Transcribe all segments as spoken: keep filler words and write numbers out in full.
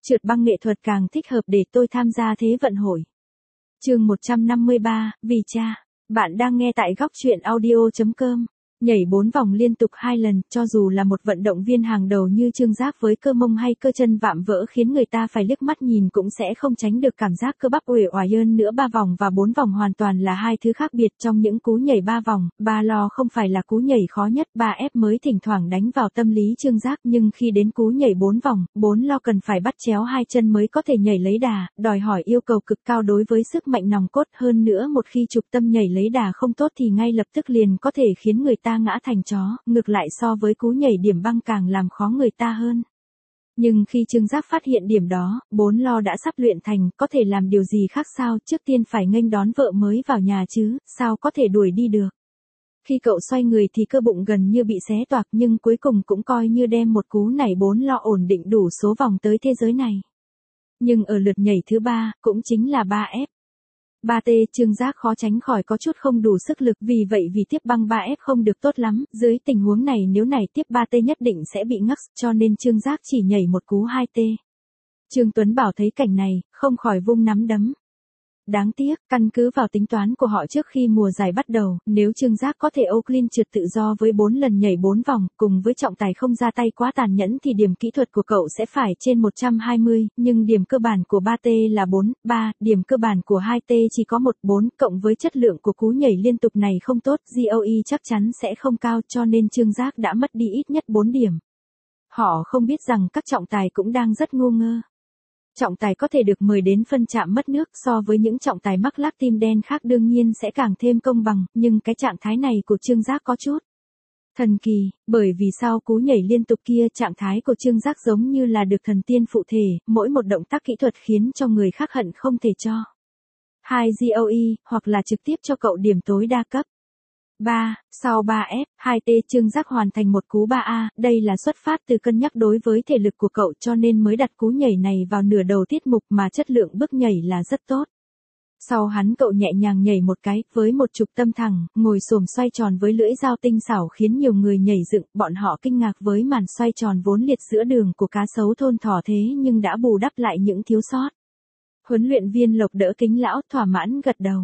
Trượt băng nghệ thuật càng thích hợp để tôi tham gia Thế vận hội. Chương một trăm năm mươi ba, vì cha. Bạn đang nghe tại góc truyện audio chấm com. Nhảy bốn vòng liên tục hai lần, cho dù là một vận động viên hàng đầu như Trương Giác với cơ mông hay cơ chân vạm vỡ khiến người ta phải liếc mắt nhìn cũng sẽ không tránh được cảm giác cơ bắp uể oải hơn nữa. Ba vòng và bốn vòng hoàn toàn là hai thứ khác biệt. Trong những cú nhảy ba vòng, ba lo không phải là cú nhảy khó nhất, ba ép mới thỉnh thoảng đánh vào tâm lý Trương Giác, nhưng khi đến cú nhảy bốn vòng, bốn lo cần phải bắt chéo hai chân mới có thể nhảy lấy đà, đòi hỏi yêu cầu cực cao đối với sức mạnh nòng cốt. Hơn nữa một khi trục tâm nhảy lấy đà không tốt thì ngay lập tức liền có thể khiến người ta ngã thành chó, ngược lại so với cú nhảy điểm băng càng làm khó người ta hơn. Nhưng khi Trương Giác phát hiện điểm đó, bốn lo đã sắp luyện thành, có thể làm điều gì khác sao, trước tiên phải nghênh đón vợ mới vào nhà chứ, sao có thể đuổi đi được. Khi cậu xoay người thì cơ bụng gần như bị xé toạc, nhưng cuối cùng cũng coi như đem một cú nảy bốn lo ổn định đủ số vòng tới thế giới này. Nhưng ở lượt nhảy thứ ba, cũng chính là ba ép. ba T, Trương Giác khó tránh khỏi có chút không đủ sức lực, vì vậy vì tiếp băng ba ép không được tốt lắm, dưới tình huống này nếu này tiếp ba T nhất định sẽ bị ngắc, cho nên Trương Giác chỉ nhảy một cú hai T. Trương Tuấn Bảo thấy cảnh này, không khỏi vung nắm đấm. Đáng tiếc, căn cứ vào tính toán của họ trước khi mùa giải bắt đầu, nếu Trương Giác có thể Oakland trượt tự do với bốn lần nhảy bốn vòng, cùng với trọng tài không ra tay quá tàn nhẫn thì điểm kỹ thuật của cậu sẽ phải trên một trăm hai mươi, nhưng điểm cơ bản của ba T là bốn, ba, điểm cơ bản của hai T chỉ có một, bốn, cộng với chất lượng của cú nhảy liên tục này không tốt, giê o e chắc chắn sẽ không cao, cho nên Trương Giác đã mất đi ít nhất bốn điểm. Họ không biết rằng các trọng tài cũng đang rất ngu ngơ. Trọng tài có thể được mời đến phân trạm mất nước, so với những trọng tài mắc lác tim đen khác đương nhiên sẽ càng thêm công bằng, nhưng cái trạng thái này của Trương Giác có chút thần kỳ, bởi vì sau cú nhảy liên tục kia trạng thái của Trương Giác giống như là được thần tiên phụ thể, mỗi một động tác kỹ thuật khiến cho người khác hận không thể cho hai giê o e, hoặc là trực tiếp cho cậu điểm tối đa cấp. ba. Sau ba ép, hai T Trương Giác hoàn thành một cú ba A, đây là xuất phát từ cân nhắc đối với thể lực của cậu cho nên mới đặt cú nhảy này vào nửa đầu tiết mục, mà chất lượng bước nhảy là rất tốt. Sau hắn cậu nhẹ nhàng nhảy một cái, với một trục tâm thẳng, ngồi xổm xoay tròn với lưỡi dao tinh xảo khiến nhiều người nhảy dựng, bọn họ kinh ngạc với màn xoay tròn vốn liệt giữa đường của cá sấu thôn thỏ thế nhưng đã bù đắp lại những thiếu sót. Huấn luyện viên Lộc đỡ kính lão, thỏa mãn gật đầu.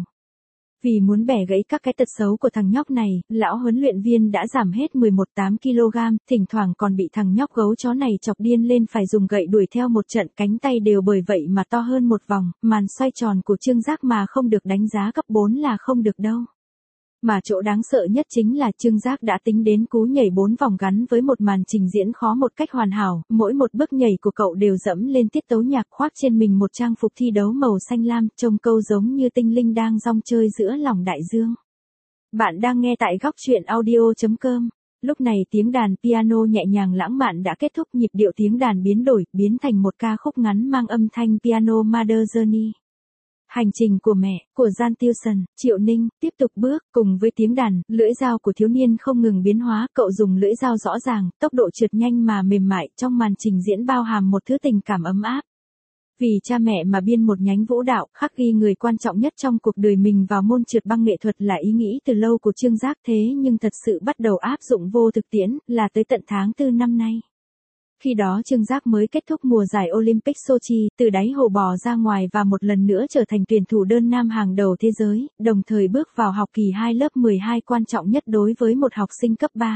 Vì muốn bẻ gãy các cái tật xấu của thằng nhóc này, lão huấn luyện viên đã giảm hết mười một phẩy tám ki lô gam, thỉnh thoảng còn bị thằng nhóc gấu chó này chọc điên lên phải dùng gậy đuổi theo một trận, cánh tay đều bởi vậy mà to hơn một vòng, màn xoay tròn của Trương Giác mà không được đánh giá cấp bốn là không được đâu. Mà chỗ đáng sợ nhất chính là Trương Giác đã tính đến cú nhảy bốn vòng gắn với một màn trình diễn khó một cách hoàn hảo, mỗi một bước nhảy của cậu đều dẫm lên tiết tấu nhạc, khoác trên mình một trang phục thi đấu màu xanh lam, trông câu giống như tinh linh đang rong chơi giữa lòng đại dương. Bạn đang nghe tại góc truyện audio chấm com. Lúc này tiếng đàn piano nhẹ nhàng lãng mạn đã kết thúc, nhịp điệu tiếng đàn biến đổi, biến thành một ca khúc ngắn mang âm thanh piano Mother Journey. Hành trình của mẹ, của Jan Tillson, Triệu Ninh, tiếp tục bước, cùng với tiếng đàn, lưỡi dao của thiếu niên không ngừng biến hóa, cậu dùng lưỡi dao rõ ràng, tốc độ trượt nhanh mà mềm mại, trong màn trình diễn bao hàm một thứ tình cảm ấm áp. Vì cha mẹ mà biên một nhánh vũ đạo, khắc ghi người quan trọng nhất trong cuộc đời mình vào môn trượt băng nghệ thuật là ý nghĩ từ lâu của Trương Giác, thế nhưng thật sự bắt đầu áp dụng vô thực tiễn, là tới tận tháng tư năm nay. Khi đó Trương Giác mới kết thúc mùa giải Olympic Sochi, từ đáy hồ bò ra ngoài và một lần nữa trở thành tuyển thủ đơn nam hàng đầu thế giới, đồng thời bước vào học kỳ hai lớp mười hai quan trọng nhất đối với một học sinh cấp ba.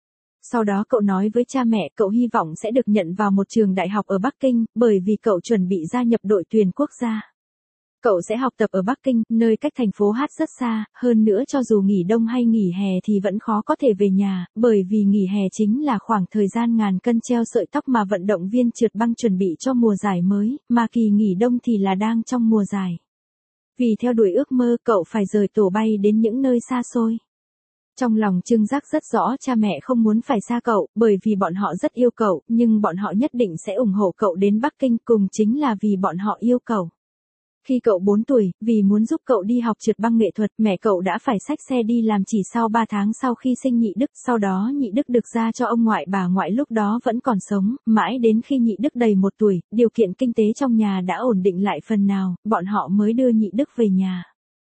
Sau đó cậu nói với cha mẹ cậu hy vọng sẽ được nhận vào một trường đại học ở Bắc Kinh, bởi vì cậu chuẩn bị gia nhập đội tuyển quốc gia. Cậu sẽ học tập ở Bắc Kinh, nơi cách thành phố Hát rất xa, hơn nữa cho dù nghỉ đông hay nghỉ hè thì vẫn khó có thể về nhà, bởi vì nghỉ hè chính là khoảng thời gian ngàn cân treo sợi tóc mà vận động viên trượt băng chuẩn bị cho mùa giải mới, mà kỳ nghỉ đông thì là đang trong mùa giải. Vì theo đuổi ước mơ cậu phải rời tổ bay đến những nơi xa xôi. Trong lòng Trương Giác rất rõ cha mẹ không muốn phải xa cậu, bởi vì bọn họ rất yêu cậu, nhưng bọn họ nhất định sẽ ủng hộ cậu đến Bắc Kinh, cùng chính là vì bọn họ yêu cậu. Khi cậu bốn tuổi, vì muốn giúp cậu đi học trượt băng nghệ thuật, mẹ cậu đã phải xách xe đi làm chỉ sau ba tháng sau khi sinh nhị Đức, sau đó nhị Đức được ra cho ông ngoại bà ngoại lúc đó vẫn còn sống, mãi đến khi nhị Đức đầy một tuổi, điều kiện kinh tế trong nhà đã ổn định lại phần nào, bọn họ mới đưa nhị Đức về nhà.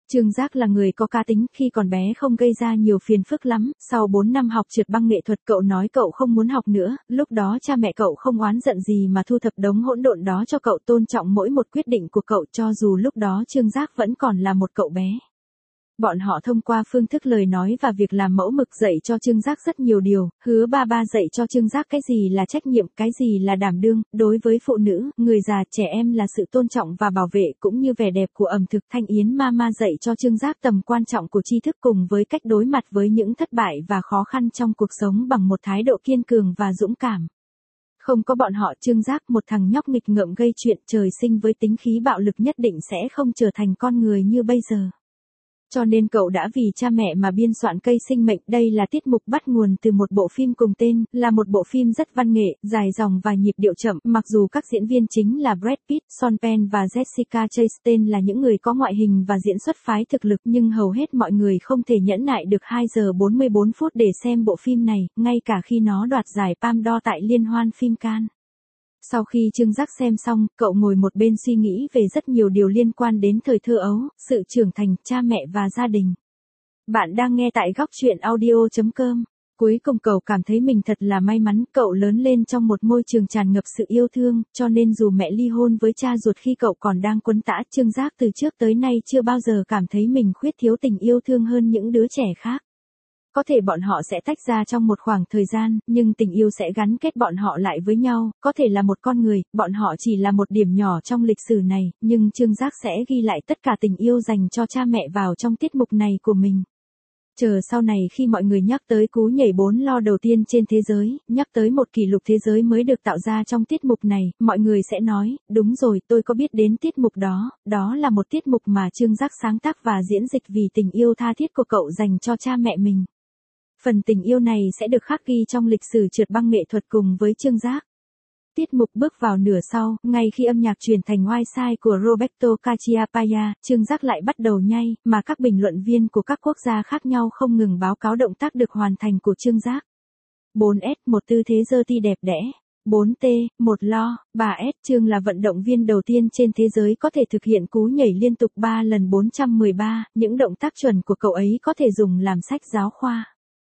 Trương Giác là người có cá tính, khi còn bé không gây ra nhiều phiền phức lắm, sau bốn năm học trượt băng nghệ thuật cậu nói cậu không muốn học nữa, lúc đó cha mẹ cậu không oán giận gì mà thu thập đống hỗn độn đó cho cậu, tôn trọng mỗi một quyết định của cậu cho dù lúc đó Trương Giác vẫn còn là một cậu bé. Bọn họ thông qua phương thức lời nói và việc làm mẫu mực dạy cho Trương Giác rất nhiều điều, hứa ba ba dạy cho Trương Giác cái gì là trách nhiệm, cái gì là đảm đương, đối với phụ nữ, người già, trẻ em là sự tôn trọng và bảo vệ cũng như vẻ đẹp của ẩm thực. Thanh Yến Mama dạy cho Trương Giác tầm quan trọng của tri thức cùng với cách đối mặt với những thất bại và khó khăn trong cuộc sống bằng một thái độ kiên cường và dũng cảm. Không có bọn họ, Trương Giác, một thằng nhóc nghịch ngợm gây chuyện, trời sinh với tính khí bạo lực, nhất định sẽ không trở thành con người như bây giờ. Cho nên cậu đã vì cha mẹ mà biên soạn Cây Sinh Mệnh. Đây là tiết mục bắt nguồn từ một bộ phim cùng tên, là một bộ phim rất văn nghệ, dài dòng và nhịp điệu chậm. Mặc dù các diễn viên chính là Brad Pitt, Sean Penn và Jessica Chastain là những người có ngoại hình và diễn xuất phái thực lực, nhưng hầu hết mọi người không thể nhẫn nại được hai giờ bốn mươi bốn phút để xem bộ phim này, ngay cả khi nó đoạt giải Palme d'Or tại Liên hoan phim Cannes. Sau khi Trương Giác xem xong, cậu ngồi một bên suy nghĩ về rất nhiều điều liên quan đến thời thơ ấu, sự trưởng thành, cha mẹ và gia đình. Bạn đang nghe tại góc truyện audio chấm com. Cuối cùng cậu cảm thấy mình thật là may mắn, cậu lớn lên trong một môi trường tràn ngập sự yêu thương, cho nên dù mẹ ly hôn với cha ruột khi cậu còn đang quấn tã, Trương Giác từ trước tới nay chưa bao giờ cảm thấy mình khuyết thiếu tình yêu thương hơn những đứa trẻ khác. Có thể bọn họ sẽ tách ra trong một khoảng thời gian, nhưng tình yêu sẽ gắn kết bọn họ lại với nhau, có thể là một con người, bọn họ chỉ là một điểm nhỏ trong lịch sử này, nhưng Trương Giác sẽ ghi lại tất cả tình yêu dành cho cha mẹ vào trong tiết mục này của mình. Chờ sau này khi mọi người nhắc tới cú nhảy bốn lo đầu tiên trên thế giới, nhắc tới một kỷ lục thế giới mới được tạo ra trong tiết mục này, mọi người sẽ nói, đúng rồi, tôi có biết đến tiết mục đó, đó là một tiết mục mà Trương Giác sáng tác và diễn dịch vì tình yêu tha thiết của cậu dành cho cha mẹ mình. Phần tình yêu này sẽ được khắc ghi trong lịch sử trượt băng nghệ thuật cùng với Trương Giác. Tiết mục bước vào nửa sau, ngay khi âm nhạc chuyển thành Wild Side của Roberto Cacciapaya, Trương Giác lại bắt đầu nhảy, mà các bình luận viên của các quốc gia khác nhau không ngừng báo cáo động tác được hoàn thành của Trương Giác. bốn S, một tư thế giơ ti đẹp đẽ. bốn T, một lo. ba S, Trương là vận động viên đầu tiên trên thế giới có thể thực hiện cú nhảy liên tục ba lần bốn trăm mười ba, những động tác chuẩn của cậu ấy có thể dùng làm sách giáo khoa.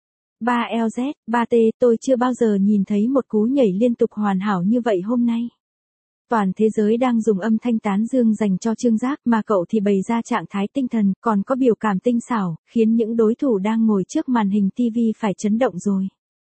ba L Z, ba T, tôi chưa bao giờ nhìn thấy một cú nhảy liên tục hoàn hảo như vậy hôm nay. Toàn thế giới đang dùng âm thanh tán dương dành cho Trương Giác, mà cậu thì bày ra trạng thái tinh thần, còn có biểu cảm tinh xảo, khiến những đối thủ đang ngồi trước màn hình ti vi phải chấn động rồi.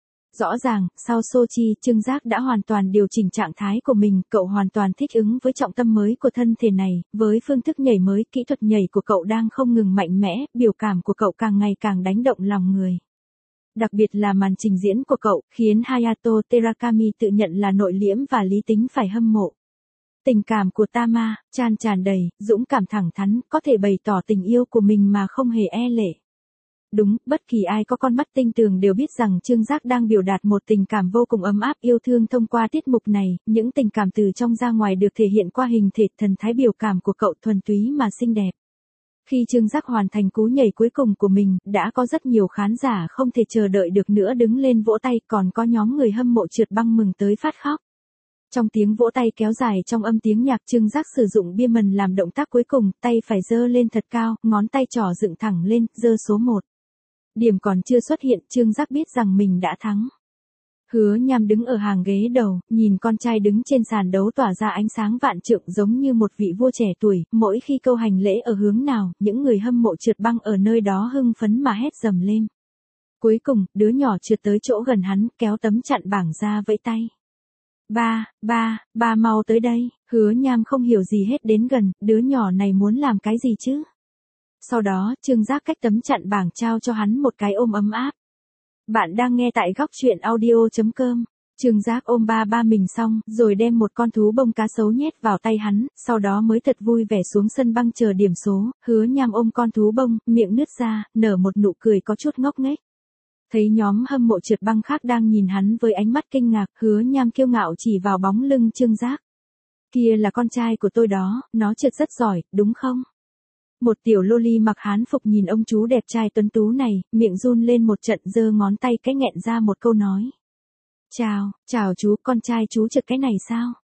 Rõ ràng, sau Sochi, Trương Giác đã hoàn toàn điều chỉnh trạng thái của mình, cậu hoàn toàn thích ứng với trọng tâm mới của thân thể này, với phương thức nhảy mới, kỹ thuật nhảy của cậu đang không ngừng mạnh mẽ, biểu cảm của cậu càng ngày càng đánh động lòng người. Đặc biệt là màn trình diễn của cậu, khiến Hayato Terakami tự nhận là nội liễm và lý tính phải hâm mộ. Tình cảm của Tama, tràn tràn đầy, dũng cảm thẳng thắn, có thể bày tỏ tình yêu của mình mà không hề e lệ. Đúng, bất kỳ ai có con mắt tinh tường đều biết rằng Trương Giác đang biểu đạt một tình cảm vô cùng ấm áp yêu thương thông qua tiết mục này, những tình cảm từ trong ra ngoài được thể hiện qua hình thể, thần thái biểu cảm của cậu thuần túy mà xinh đẹp. Khi Trương Giác hoàn thành cú nhảy cuối cùng của mình, đã có rất nhiều khán giả không thể chờ đợi được nữa đứng lên vỗ tay, còn có nhóm người hâm mộ trượt băng mừng tới phát khóc. Trong tiếng vỗ tay kéo dài trong âm tiếng nhạc, Trương Giác sử dụng bia mần làm động tác cuối cùng, tay phải giơ lên thật cao, ngón tay trỏ dựng thẳng lên, giơ số một. Điểm còn chưa xuất hiện, Trương Giác biết rằng mình đã thắng. Hứa Nham đứng ở hàng ghế đầu, nhìn con trai đứng trên sàn đấu tỏa ra ánh sáng vạn trượng giống như một vị vua trẻ tuổi, mỗi khi câu hành lễ ở hướng nào, những người hâm mộ trượt băng ở nơi đó hưng phấn mà hét dầm lên. Cuối cùng, đứa nhỏ trượt tới chỗ gần hắn, kéo tấm chặn bảng ra vẫy tay. Ba, ba, ba mau tới đây, Hứa Nham không hiểu gì hết đến gần, đứa nhỏ này muốn làm cái gì chứ? Sau đó, Trương Giác cách tấm chặn bảng trao cho hắn một cái ôm ấm áp. Bạn đang nghe tại góc truyện audio chấm com. Trương Giác ôm ba ba mình xong, rồi đem một con thú bông cá sấu nhét vào tay hắn, sau đó mới thật vui vẻ xuống sân băng chờ điểm số. Hứa Nham ôm con thú bông, miệng nứt ra, nở một nụ cười có chút ngốc nghếch. Thấy nhóm hâm mộ trượt băng khác đang nhìn hắn với ánh mắt kinh ngạc, Hứa Nham kiêu ngạo chỉ vào bóng lưng Trương Giác. Kia là con trai của tôi đó, nó trượt rất giỏi, đúng không? Một tiểu loli mặc hán phục nhìn ông chú đẹp trai tuấn tú này, miệng run lên một trận, giơ ngón tay cái nghẹn ra một câu nói. Chào, chào chú, con trai chú trượt cái này sao?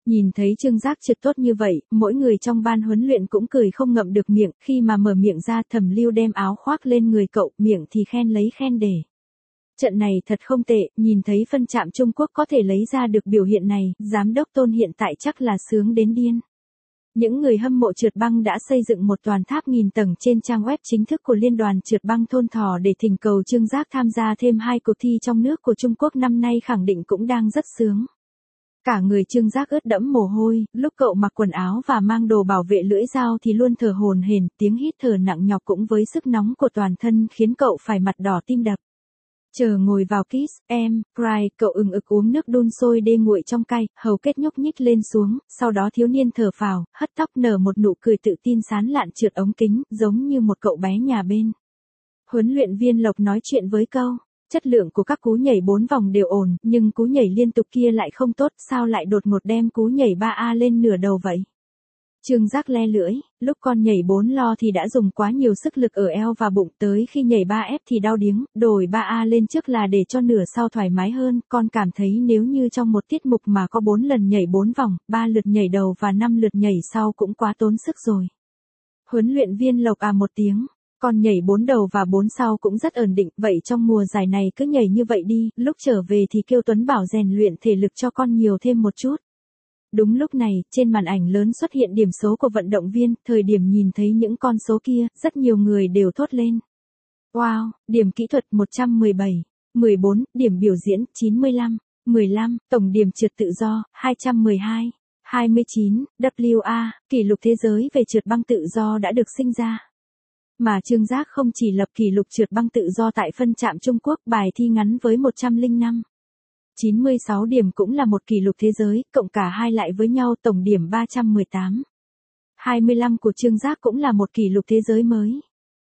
Nhìn thấy Trương Giác trượt tốt như vậy, mỗi người trong ban huấn luyện cũng cười không ngậm được miệng, khi mà mở miệng ra Thẩm Lưu đem áo khoác lên người cậu, miệng thì khen lấy khen để. Trận này thật không tệ, nhìn thấy phân trạm Trung Quốc có thể lấy ra được biểu hiện này, giám đốc Tôn hiện tại chắc là sướng đến điên. Những người hâm mộ trượt băng đã xây dựng một toàn tháp nghìn tầng trên trang web chính thức của Liên đoàn trượt băng Thôn Thỏ để thỉnh cầu Trương Giác tham gia thêm hai cuộc thi trong nước của Trung Quốc năm nay, khẳng định cũng đang rất sướng. Cả người Trương Giác ướt đẫm mồ hôi, lúc cậu mặc quần áo và mang đồ bảo vệ lưỡi dao thì luôn thở hổn hển, tiếng hít thở nặng nhọc cũng với sức nóng của toàn thân khiến cậu phải mặt đỏ tim đập. Chờ ngồi vào Kiss em, Cry, cậu ừng ực uống nước đun sôi đê nguội trong cay, hầu kết nhúc nhích lên xuống, sau đó thiếu niên thở phào, hất tóc nở một nụ cười tự tin sán lạn trượt ống kính, giống như một cậu bé nhà bên. Huấn luyện viên Lộc nói chuyện với câu, chất lượng của các cú nhảy bốn vòng đều ổn, nhưng cú nhảy liên tục kia lại không tốt, sao lại đột ngột đem cú nhảy ba A lên nửa đầu vậy? Trương Giác le lưỡi, lúc con nhảy bốn lo thì đã dùng quá nhiều sức lực ở eo và bụng, tới khi nhảy ba F thì đau điếng, đổi ba A lên trước là để cho nửa sau thoải mái hơn, con cảm thấy nếu như trong một tiết mục mà có bốn lần nhảy bốn vòng, ba lượt nhảy đầu và năm lượt nhảy sau cũng quá tốn sức rồi. Huấn luyện viên Lộc à một tiếng, con nhảy bốn đầu và bốn sau cũng rất ổn định, vậy trong mùa giải này cứ nhảy như vậy đi, lúc trở về thì kêu Tuấn Bảo rèn luyện thể lực cho con nhiều thêm một chút. Đúng lúc này, trên màn ảnh lớn xuất hiện điểm số của vận động viên, thời điểm nhìn thấy những con số kia, rất nhiều người đều thốt lên. Wow, điểm kỹ thuật một trăm mười bảy, mười bốn, điểm biểu diễn chín mươi lăm, mười lăm, tổng điểm trượt tự do hai trăm mười hai, hai mươi chín, W A, kỷ lục thế giới về trượt băng tự do đã được sinh ra. Mà Trương Giác không chỉ lập kỷ lục trượt băng tự do tại phân trạm Trung Quốc, bài thi ngắn với một trăm lẻ năm, chín mươi sáu điểm cũng là một kỷ lục thế giới, cộng cả hai lại với nhau tổng điểm ba trăm mười tám. hai mươi lăm của Trương Giác cũng là một kỷ lục thế giới mới.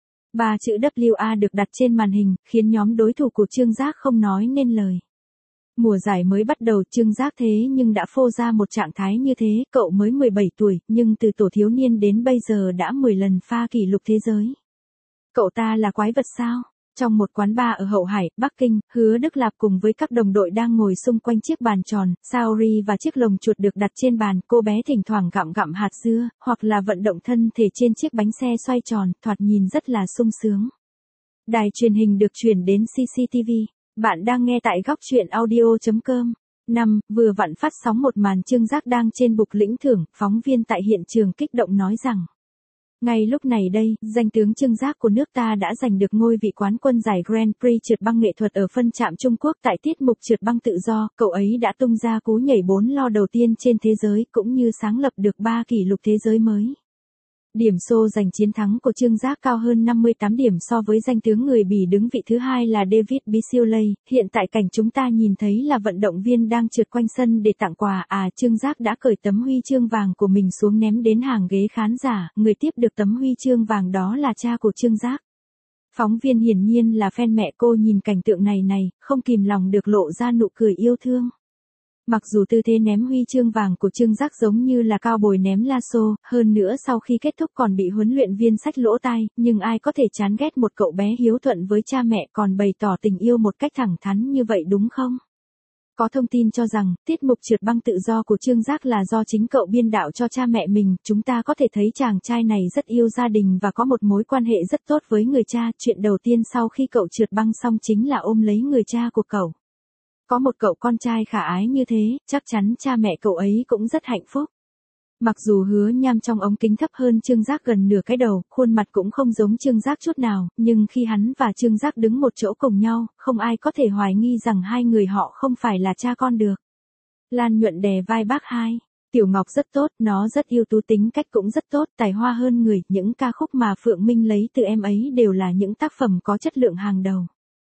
Ba chữ W A được đặt trên màn hình, khiến nhóm đối thủ của Trương Giác không nói nên lời. Mùa giải mới bắt đầu Trương Giác thế nhưng đã phô ra một trạng thái như thế, cậu mới mười bảy tuổi, nhưng từ tổ thiếu niên đến bây giờ đã mười lần pha kỷ lục thế giới. Cậu ta là quái vật sao? Trong một quán bar ở Hậu Hải, Bắc Kinh, Hứa Đức Lạp cùng với các đồng đội đang ngồi xung quanh chiếc bàn tròn, Saori và chiếc lồng chuột được đặt trên bàn, cô bé thỉnh thoảng gặm gặm hạt dưa, hoặc là vận động thân thể trên chiếc bánh xe xoay tròn, thoạt nhìn rất là sung sướng. Đài truyền hình được chuyển đến xê xê tê vê. Bạn đang nghe tại góc truyện audio chấm com. năm. Vừa vặn phát sóng một màn Trương Giác đang trên bục lĩnh thưởng, phóng viên tại hiện trường kích động nói rằng. Ngay lúc này đây, danh tướng Trương Giác của nước ta đã giành được ngôi vị quán quân giải Grand Prix trượt băng nghệ thuật ở phân trạm Trung Quốc tại tiết mục trượt băng tự do, cậu ấy đã tung ra cú nhảy bốn lo đầu tiên trên thế giới cũng như sáng lập được ba kỷ lục thế giới mới. Điểm số giành chiến thắng của Trương Giác cao hơn năm mươi tám điểm so với danh tướng người Bỉ đứng vị thứ hai là David Bissioley. Hiện tại cảnh chúng ta nhìn thấy là vận động viên đang trượt quanh sân để tặng quà, à Trương Giác đã cởi tấm huy chương vàng của mình xuống ném đến hàng ghế khán giả, người tiếp được tấm huy chương vàng đó là cha của Trương Giác. Phóng viên hiển nhiên là fan mẹ cô nhìn cảnh tượng này này, không kìm lòng được lộ ra nụ cười yêu thương. Mặc dù tư thế ném huy chương vàng của Trương Giác giống như là cao bồi ném lasso, hơn nữa sau khi kết thúc còn bị huấn luyện viên xách lỗ tai, nhưng ai có thể chán ghét một cậu bé hiếu thuận với cha mẹ còn bày tỏ tình yêu một cách thẳng thắn như vậy đúng không? Có thông tin cho rằng, tiết mục trượt băng tự do của Trương Giác là do chính cậu biên đạo cho cha mẹ mình, chúng ta có thể thấy chàng trai này rất yêu gia đình và có một mối quan hệ rất tốt với người cha, chuyện đầu tiên sau khi cậu trượt băng xong chính là ôm lấy người cha của cậu. Có một cậu con trai khả ái như thế, chắc chắn cha mẹ cậu ấy cũng rất hạnh phúc. Mặc dù Hứa Nham trong ống kính thấp hơn Trương Giác gần nửa cái đầu, khuôn mặt cũng không giống Trương Giác chút nào, nhưng khi hắn và Trương Giác đứng một chỗ cùng nhau, không ai có thể hoài nghi rằng hai người họ không phải là cha con được. Lan Nhuận đè vai bác hai. Tiểu Ngọc rất tốt, nó rất ưu tú, tính cách cũng rất tốt, tài hoa hơn người, những ca khúc mà Phượng Minh lấy từ em ấy đều là những tác phẩm có chất lượng hàng đầu.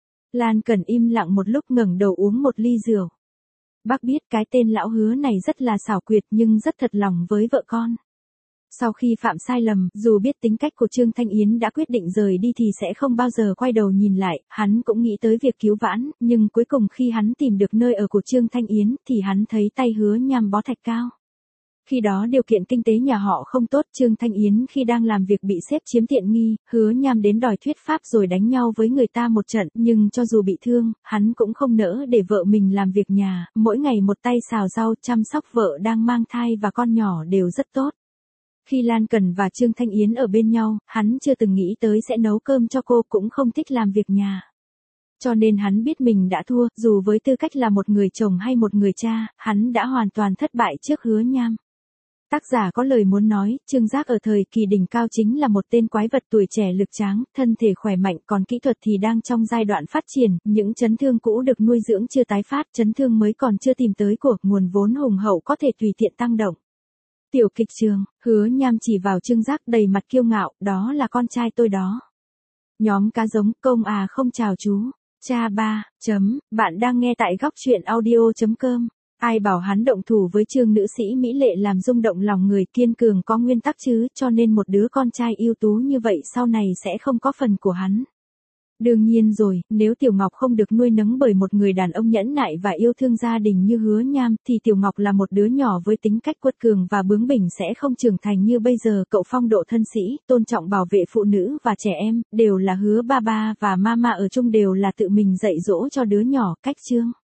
Lan Cần im lặng một lúc ngẩng đầu uống một ly rượu. Bác biết cái tên lão Hứa này rất là xảo quyệt nhưng rất thật lòng với vợ con. Sau khi phạm sai lầm, dù biết tính cách của Trương Thanh Yến đã quyết định rời đi thì sẽ không bao giờ quay đầu nhìn lại, hắn cũng nghĩ tới việc cứu vãn, nhưng cuối cùng khi hắn tìm được nơi ở của Trương Thanh Yến thì hắn thấy tay Hứa Nham bó thạch cao. Khi đó điều kiện kinh tế nhà họ không tốt, Trương Thanh Yến khi đang làm việc bị sếp chiếm tiện nghi, Hứa Nham đến đòi thuyết pháp rồi đánh nhau với người ta một trận, nhưng cho dù bị thương, hắn cũng không nỡ để vợ mình làm việc nhà, mỗi ngày một tay xào rau, chăm sóc vợ đang mang thai và con nhỏ đều rất tốt. Khi Lan Cần và Trương Thanh Yến ở bên nhau, hắn chưa từng nghĩ tới sẽ nấu cơm cho cô, cũng không thích làm việc nhà. Cho nên hắn biết mình đã thua, dù với tư cách là một người chồng hay một người cha, hắn đã hoàn toàn thất bại trước Hứa Nham. Tác giả có lời muốn nói, Trương Giác ở thời kỳ đỉnh cao chính là một tên quái vật tuổi trẻ lực tráng, thân thể khỏe mạnh, còn kỹ thuật thì đang trong giai đoạn phát triển, những chấn thương cũ được nuôi dưỡng chưa tái phát, chấn thương mới còn chưa tìm tới của, nguồn vốn hùng hậu có thể tùy tiện tăng động. Tiểu kịch trường, Hứa Nham chỉ vào Trương Giác đầy mặt kiêu ngạo, đó là con trai tôi đó. Nhóm cá giống, công à không chào chú. Cha ba, chấm, bạn đang nghe tại góc truyện audio.com. Ai bảo hắn động thủ với Trương nữ sĩ mỹ lệ làm rung động lòng người, kiên cường có nguyên tắc chứ, cho nên một đứa con trai ưu tú như vậy sau này sẽ không có phần của hắn. Đương nhiên rồi, nếu Tiểu Ngọc không được nuôi nấng bởi một người đàn ông nhẫn nại và yêu thương gia đình như Hứa Nham, thì Tiểu Ngọc là một đứa nhỏ với tính cách quật cường và bướng bỉnh sẽ không trưởng thành như bây giờ. Cậu phong độ thân sĩ, tôn trọng bảo vệ phụ nữ và trẻ em, đều là Hứa ba ba và mama ở chung đều là tự mình dạy dỗ cho đứa nhỏ, cách Trương